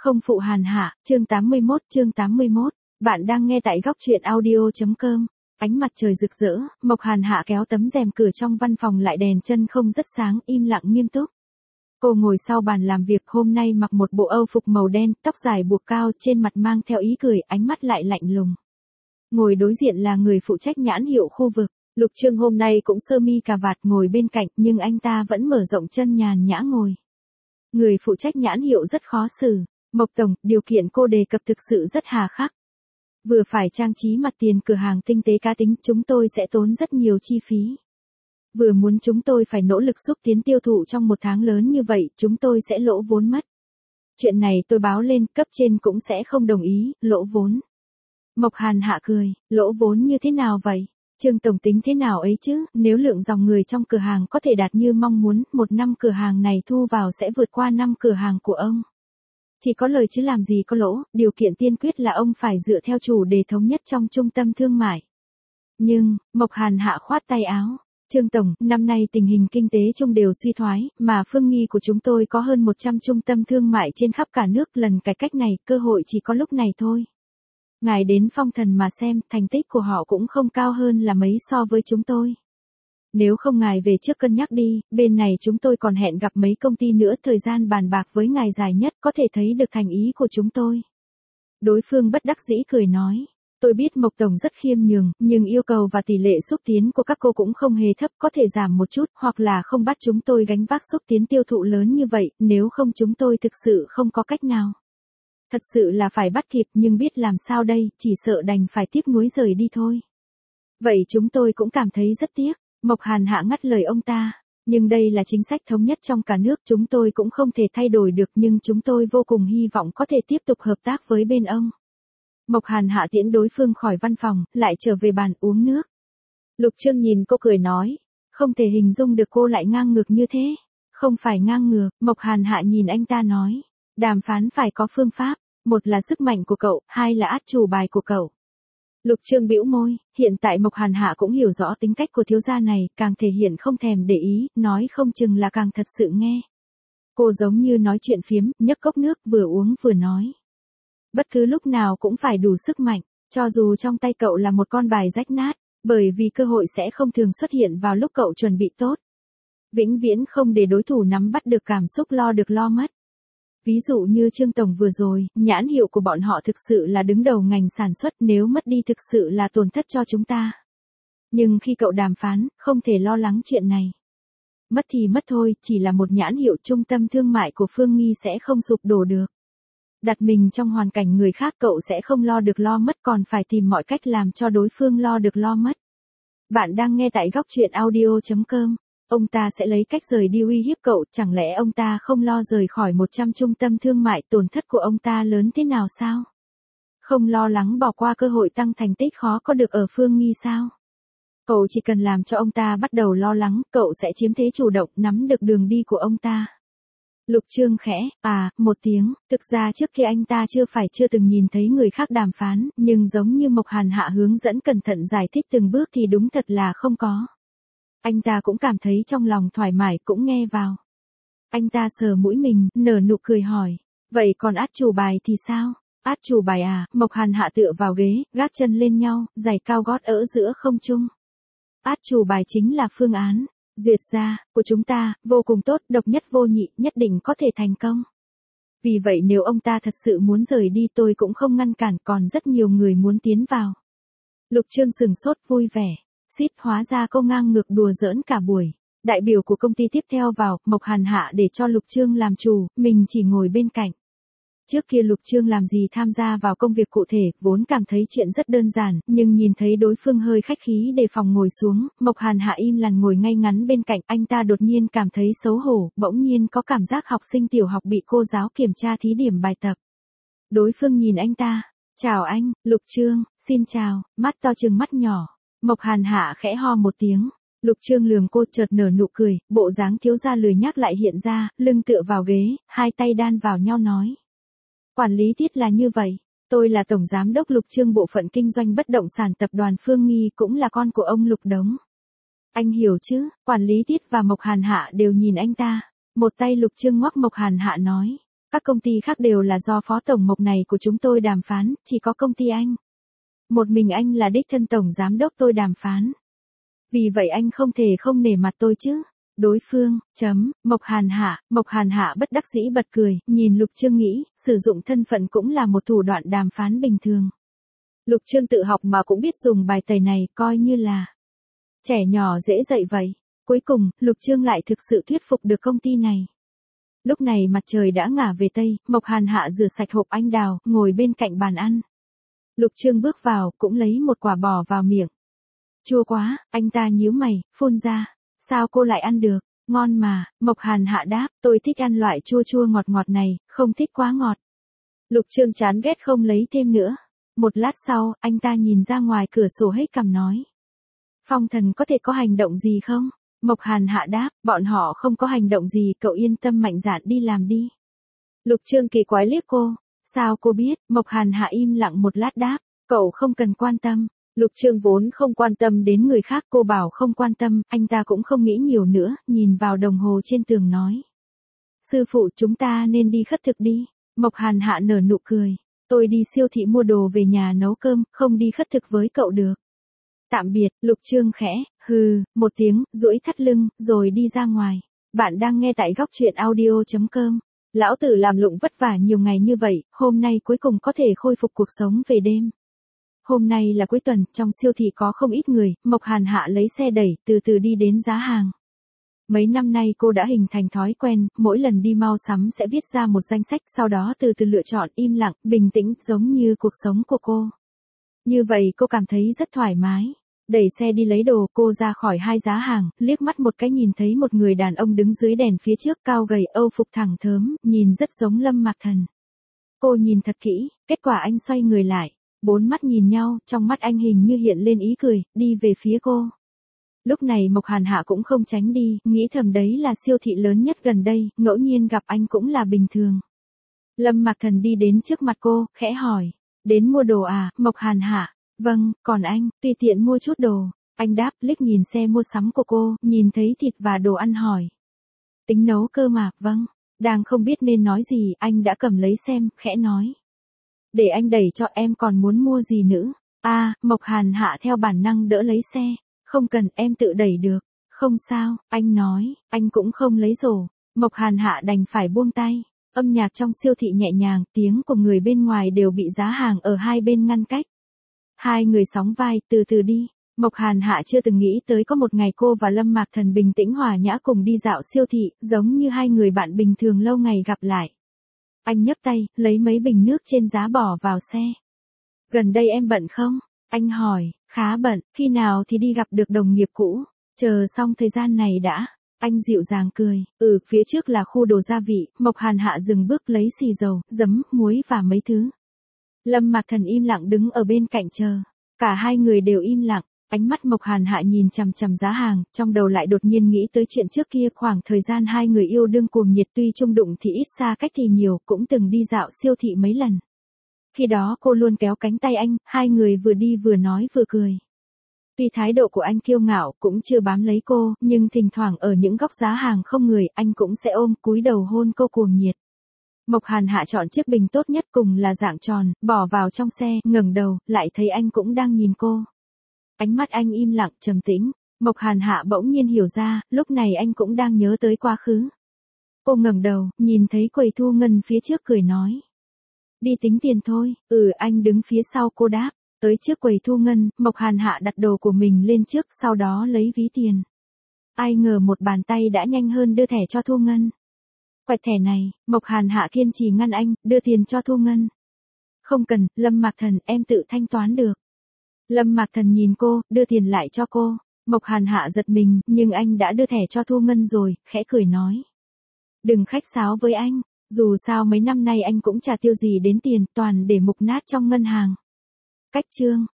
Không phụ Hàn Hạ, chương 81, bạn đang nghe tại góc truyện audio.com. Ánh mặt trời rực rỡ, Mộc Hàn Hạ kéo tấm rèm cửa trong văn phòng lại, đèn chân không rất sáng, im lặng nghiêm túc. Cô ngồi sau bàn làm việc, hôm nay mặc một bộ âu phục màu đen, tóc dài buộc cao, trên mặt mang theo ý cười, ánh mắt lại lạnh lùng. Ngồi đối diện là người phụ trách nhãn hiệu khu vực. Lục Trương hôm nay cũng sơ mi cà vạt ngồi bên cạnh, nhưng anh ta vẫn mở rộng chân nhàn nhã ngồi. Người phụ trách nhãn hiệu rất khó xử. Mộc tổng, điều kiện cô đề cập thực sự rất hà khắc. Vừa phải trang trí mặt tiền cửa hàng tinh tế cá tính, chúng tôi sẽ tốn rất nhiều chi phí. Vừa muốn chúng tôi phải nỗ lực xúc tiến tiêu thụ trong một tháng lớn như vậy, chúng tôi sẽ lỗ vốn mất. Chuyện này tôi báo lên, cấp trên cũng sẽ không đồng ý, lỗ vốn. Mộc Hàn Hạ cười, lỗ vốn như thế nào vậy? Trương tổng tính thế nào ấy chứ, nếu lượng dòng người trong cửa hàng có thể đạt như mong muốn, một năm cửa hàng này thu vào sẽ vượt qua 5 cửa hàng của ông. Chỉ có lời chứ làm gì có lỗ, điều kiện tiên quyết là ông phải dựa theo chủ đề thống nhất trong trung tâm thương mại. Nhưng, Mộc Hàn Hạ khoát tay áo. Trương tổng, năm nay tình hình kinh tế chung đều suy thoái, mà phương nghi của chúng tôi có hơn 100 trung tâm thương mại trên khắp cả nước, lần cải cách này, cơ hội chỉ có lúc này thôi. Ngài đến Phong Thần mà xem, thành tích của họ cũng không cao hơn là mấy so với chúng tôi. Nếu không ngài về trước cân nhắc đi, bên này chúng tôi còn hẹn gặp mấy công ty nữa, thời gian bàn bạc với ngài dài nhất, có thể thấy được thành ý của chúng tôi. Đối phương bất đắc dĩ cười nói, tôi biết Mộc tổng rất khiêm nhường, nhưng yêu cầu và tỷ lệ xúc tiến của các cô cũng không hề thấp, có thể giảm một chút, hoặc là không bắt chúng tôi gánh vác xúc tiến tiêu thụ lớn như vậy, nếu không chúng tôi thực sự không có cách nào. Thật sự là phải bắt kịp, nhưng biết làm sao đây, chỉ sợ đành phải tiếc nuối rời đi thôi. Vậy chúng tôi cũng cảm thấy rất tiếc. Mộc Hàn Hạ ngắt lời ông ta, nhưng đây là chính sách thống nhất trong cả nước, chúng tôi cũng không thể thay đổi được, nhưng chúng tôi vô cùng hy vọng có thể tiếp tục hợp tác với bên ông. Mộc Hàn Hạ tiễn đối phương khỏi văn phòng, lại trở về bàn uống nước. Lục Trương nhìn cô cười nói, không thể hình dung được cô lại ngang ngược như thế. Không phải ngang ngược, Mộc Hàn Hạ nhìn anh ta nói, đàm phán phải có phương pháp, một là sức mạnh của cậu, hai là át chủ bài của cậu. Lục Trương bĩu môi, hiện tại Mộc Hàn Hạ cũng hiểu rõ tính cách của thiếu gia này, càng thể hiện không thèm để ý, nói không chừng là càng thật sự nghe. Cô giống như nói chuyện phiếm, nhấp cốc nước, vừa uống vừa nói. Bất cứ lúc nào cũng phải đủ sức mạnh, cho dù trong tay cậu là một con bài rách nát, bởi vì cơ hội sẽ không thường xuất hiện vào lúc cậu chuẩn bị tốt. Vĩnh viễn không để đối thủ nắm bắt được cảm xúc lo được lo mất. Ví dụ như Trương tổng vừa rồi, nhãn hiệu của bọn họ thực sự là đứng đầu ngành sản xuất, nếu mất đi thực sự là tổn thất cho chúng ta. Nhưng khi cậu đàm phán, không thể lo lắng chuyện này. Mất thì mất thôi, chỉ là một nhãn hiệu, trung tâm thương mại của Phương Nghi sẽ không sụp đổ được. Đặt mình trong hoàn cảnh người khác, cậu sẽ không lo được lo mất, còn phải tìm mọi cách làm cho đối phương lo được lo mất. Bạn đang nghe tại góc truyện audio.com. Ông ta sẽ lấy cách rời đi uy hiếp cậu, chẳng lẽ ông ta không lo rời khỏi 100 trung tâm thương mại, tổn thất của ông ta lớn thế nào sao? Không lo lắng bỏ qua cơ hội tăng thành tích khó có được ở Phương Nghi sao? Cậu chỉ cần làm cho ông ta bắt đầu lo lắng, cậu sẽ chiếm thế chủ động, nắm được đường đi của ông ta. Lục Trương khẽ, một tiếng, thực ra trước kia anh ta chưa từng nhìn thấy người khác đàm phán, nhưng giống như Mộc Hàn Hạ hướng dẫn cẩn thận giải thích từng bước thì đúng thật là không có. Anh ta cũng cảm thấy trong lòng thoải mái, cũng nghe vào. Anh ta sờ mũi mình, nở nụ cười hỏi, vậy còn át chủ bài thì sao? Át chủ bài à? Mộc Hàn Hạ tựa vào ghế, gác chân lên nhau, giày cao gót ở giữa không trung. Át chủ bài chính là phương án duyệt ra của chúng ta, vô cùng tốt, độc nhất vô nhị, nhất định có thể thành công. Vì vậy nếu ông ta thật sự muốn rời đi, tôi cũng không ngăn cản, còn rất nhiều người muốn tiến vào. Lục Trương sừng sốt vui vẻ. Xít, hóa ra cô ngang ngược đùa giỡn cả buổi. Đại biểu của công ty tiếp theo vào, Mộc Hàn Hạ để cho Lục Trương làm chủ, mình chỉ ngồi bên cạnh. Trước kia Lục Trương làm gì tham gia vào công việc cụ thể, vốn cảm thấy chuyện rất đơn giản, nhưng nhìn thấy đối phương hơi khách khí đề phòng ngồi xuống, Mộc Hàn Hạ im lặng ngồi ngay ngắn bên cạnh, anh ta đột nhiên cảm thấy xấu hổ, bỗng nhiên có cảm giác học sinh tiểu học bị cô giáo kiểm tra thí điểm bài tập. Đối phương nhìn anh ta, chào anh, Lục Trương, xin chào, mắt to trừng mắt nhỏ. Mộc Hàn Hạ khẽ ho một tiếng. Lục Trương lườm cô, chợt nở nụ cười, bộ dáng thiếu gia lười nhác lại hiện ra, lưng tựa vào ghế, hai tay đan vào nhau nói. Quản lý Tiết là như vậy, tôi là tổng giám đốc Lục Trương bộ phận kinh doanh bất động sản tập đoàn Phương Nghi, cũng là con của ông Lục Đống. Anh hiểu chứ? Quản lý Tiết và Mộc Hàn Hạ đều nhìn anh ta. Một tay Lục Trương ngoắc Mộc Hàn Hạ nói, các công ty khác đều là do phó tổng Mộc này của chúng tôi đàm phán, chỉ có công ty anh. Một mình anh là đích thân tổng giám đốc tôi đàm phán. Vì vậy anh không thể không nể mặt tôi chứ. Đối phương, Mộc Hàn Hạ bất đắc dĩ bật cười, nhìn Lục Trương nghĩ, sử dụng thân phận cũng là một thủ đoạn đàm phán bình thường. Lục Trương tự học mà cũng biết dùng bài tẩy này, coi như là trẻ nhỏ dễ dạy vậy. Cuối cùng, Lục Trương lại thực sự thuyết phục được công ty này. Lúc này mặt trời đã ngả về Tây, Mộc Hàn Hạ rửa sạch hộp anh đào, ngồi bên cạnh bàn ăn. Lục Trương bước vào, cũng lấy một quả bỏ vào miệng. Chua quá, anh ta nhíu mày, phun ra. Sao cô lại ăn được? Ngon mà, Mộc Hàn Hạ đáp, tôi thích ăn loại chua chua ngọt ngọt này, không thích quá ngọt. Lục Trương chán ghét không lấy thêm nữa. Một lát sau, anh ta nhìn ra ngoài cửa sổ hết cằm nói. Phong Thần có thể có hành động gì không? Mộc Hàn Hạ đáp, bọn họ không có hành động gì, cậu yên tâm mạnh dạn đi làm đi. Lục Trương kỳ quái liếc cô. Sao cô biết? Mộc Hàn Hạ im lặng một lát đáp, cậu không cần quan tâm. Lục Trương vốn không quan tâm đến người khác, cô bảo không quan tâm, anh ta cũng không nghĩ nhiều nữa, nhìn vào đồng hồ trên tường nói. Sư phụ, chúng ta nên đi khất thực đi. Mộc Hàn Hạ nở nụ cười. Tôi đi siêu thị mua đồ về nhà nấu cơm, không đi khất thực với cậu được. Tạm biệt. Lục Trương khẽ, hừ, một tiếng, duỗi thắt lưng, rồi đi ra ngoài. Bạn đang nghe tại góc truyện audio.com. Lão tử làm lụng vất vả nhiều ngày như vậy, hôm nay cuối cùng có thể khôi phục cuộc sống về đêm. Hôm nay là cuối tuần, trong siêu thị có không ít người, Mộc Hàn Hạ lấy xe đẩy, từ từ đi đến giá hàng. Mấy năm nay cô đã hình thành thói quen, mỗi lần đi mau sắm sẽ viết ra một danh sách, sau đó từ từ lựa chọn, im lặng, bình tĩnh, giống như cuộc sống của cô. Như vậy cô cảm thấy rất thoải mái. Đẩy xe đi lấy đồ, cô ra khỏi hai giá hàng, liếc mắt một cái nhìn thấy một người đàn ông đứng dưới đèn phía trước, cao gầy, âu phục thẳng thớm, nhìn rất giống Lâm Mạc Thần. Cô nhìn thật kỹ, kết quả anh xoay người lại. Bốn mắt nhìn nhau, trong mắt anh hình như hiện lên ý cười, đi về phía cô. Lúc này Mộc Hàn Hạ cũng không tránh đi, nghĩ thầm đấy là siêu thị lớn nhất gần đây, ngẫu nhiên gặp anh cũng là bình thường. Lâm Mạc Thần đi đến trước mặt cô, khẽ hỏi. Đến mua đồ à, Mộc Hàn Hạ? Vâng, còn anh, tùy tiện mua chút đồ. Anh đáp, liếc nhìn xe mua sắm của cô, nhìn thấy thịt và đồ ăn hỏi. Tính nấu cơ mà, vâng. Đang không biết nên nói gì, anh đã cầm lấy xem, khẽ nói. Để anh đẩy cho, em còn muốn mua gì nữa? Mộc Hàn Hạ theo bản năng đỡ lấy xe. Không cần, em tự đẩy được. Không sao, anh nói, anh cũng không lấy rổ. Mộc Hàn Hạ đành phải buông tay. Âm nhạc trong siêu thị nhẹ nhàng, tiếng của người bên ngoài đều bị giá hàng ở hai bên ngăn cách. Hai người sóng vai, từ từ đi. Mộc Hàn Hạ chưa từng nghĩ tới có một ngày cô và Lâm Mạc Thần bình tĩnh hòa nhã cùng đi dạo siêu thị, giống như hai người bạn bình thường lâu ngày gặp lại. Anh nhấc tay, lấy mấy bình nước trên giá bỏ vào xe. Gần đây em bận không? Anh hỏi, khá bận, khi nào thì đi gặp được đồng nghiệp cũ? Chờ xong thời gian này đã. Anh dịu dàng cười, phía trước là khu đồ gia vị, Mộc Hàn Hạ dừng bước lấy xì dầu, giấm, muối và mấy thứ. Lâm Mạc Thần im lặng đứng ở bên cạnh chờ. Cả hai người đều im lặng, ánh mắt Mộc Hàn Hạ nhìn chằm chằm giá hàng, trong đầu lại đột nhiên nghĩ tới chuyện trước kia, khoảng thời gian hai người yêu đương cuồng nhiệt, tuy chung đụng thì ít, xa cách thì nhiều, cũng từng đi dạo siêu thị mấy lần. Khi đó cô luôn kéo cánh tay anh, hai người vừa đi vừa nói vừa cười. Tuy thái độ của anh kiêu ngạo, cũng chưa bám lấy cô, nhưng thỉnh thoảng ở những góc giá hàng không người, anh cũng sẽ ôm, cúi đầu hôn cô cuồng nhiệt. Mộc Hàn Hạ chọn chiếc bình tốt nhất cùng là dạng tròn, bỏ vào trong xe, ngẩng đầu, lại thấy anh cũng đang nhìn cô. Ánh mắt anh im lặng, trầm tĩnh. Mộc Hàn Hạ bỗng nhiên hiểu ra, lúc này anh cũng đang nhớ tới quá khứ. Cô ngẩng đầu, nhìn thấy quầy thu ngân phía trước, cười nói. Đi tính tiền thôi. Anh đứng phía sau cô đáp. Tới trước quầy thu ngân, Mộc Hàn Hạ đặt đồ của mình lên trước, sau đó lấy ví tiền. Ai ngờ một bàn tay đã nhanh hơn đưa thẻ cho thu ngân. Quẹt thẻ này, Mộc Hàn Hạ kiên trì ngăn anh, đưa tiền cho thu ngân. Không cần, Lâm Mạc Thần, em tự thanh toán được. Lâm Mạc Thần nhìn cô, đưa tiền lại cho cô. Mộc Hàn Hạ giật mình, nhưng anh đã đưa thẻ cho thu ngân rồi, khẽ cười nói. Đừng khách sáo với anh, dù sao mấy năm nay anh cũng chả tiêu gì đến tiền, toàn để mục nát trong ngân hàng. Cách chương